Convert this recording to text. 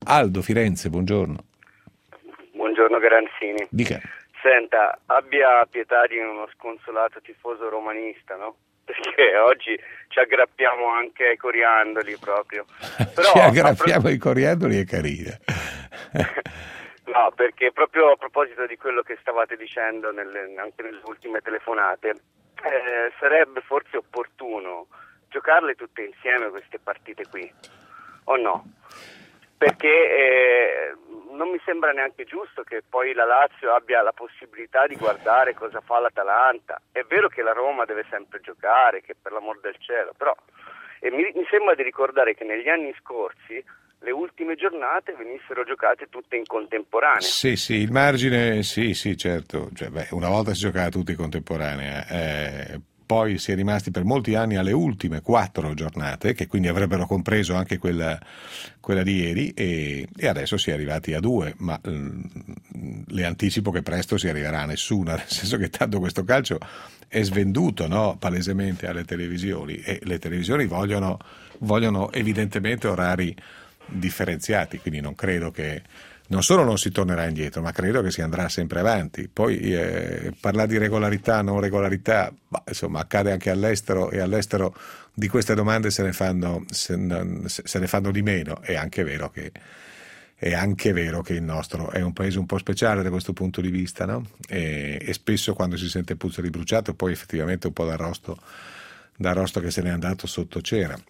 Aldo Firenze, buongiorno. Buongiorno Garanzini. Dica. Senta, abbia pietà di uno sconsolato tifoso romanista, no? Perché oggi ci aggrappiamo anche ai coriandoli proprio. Però, Ci aggrappiamo ai coriandoli, è carina. No, perché proprio a proposito di quello che stavate dicendo anche nelle ultime telefonate, sarebbe forse opportuno giocarle tutte insieme queste partite qui, o no? Perché non mi sembra neanche giusto che poi la Lazio abbia la possibilità di guardare cosa fa l'Atalanta. È vero che la Roma deve sempre giocare, che per l'amor del cielo, però mi sembra di ricordare che negli anni scorsi le ultime giornate venissero giocate tutte in contemporanea. Sì, il margine, sì, certo. Una volta si giocava tutti in contemporanea, poi si è rimasti per molti anni alle ultime 4 giornate, che quindi avrebbero compreso anche quella di ieri, e adesso si è arrivati a 2, ma le anticipo che presto si arriverà a nessuna, nel senso che tanto questo calcio è svenduto, no? Palesemente alle televisioni, e le televisioni vogliono evidentemente orari differenziati, quindi non credo che non solo non si tornerà indietro, ma credo che si andrà sempre avanti. Poi parlare di regolarità, non regolarità, insomma, accade anche all'estero, e all'estero di queste domande se ne fanno di meno. È anche vero che il nostro è un paese un po' speciale da questo punto di vista, no? E spesso quando si sente puzza di bruciato, poi effettivamente un po' d'arrosto che se n'è andato sotto c'era.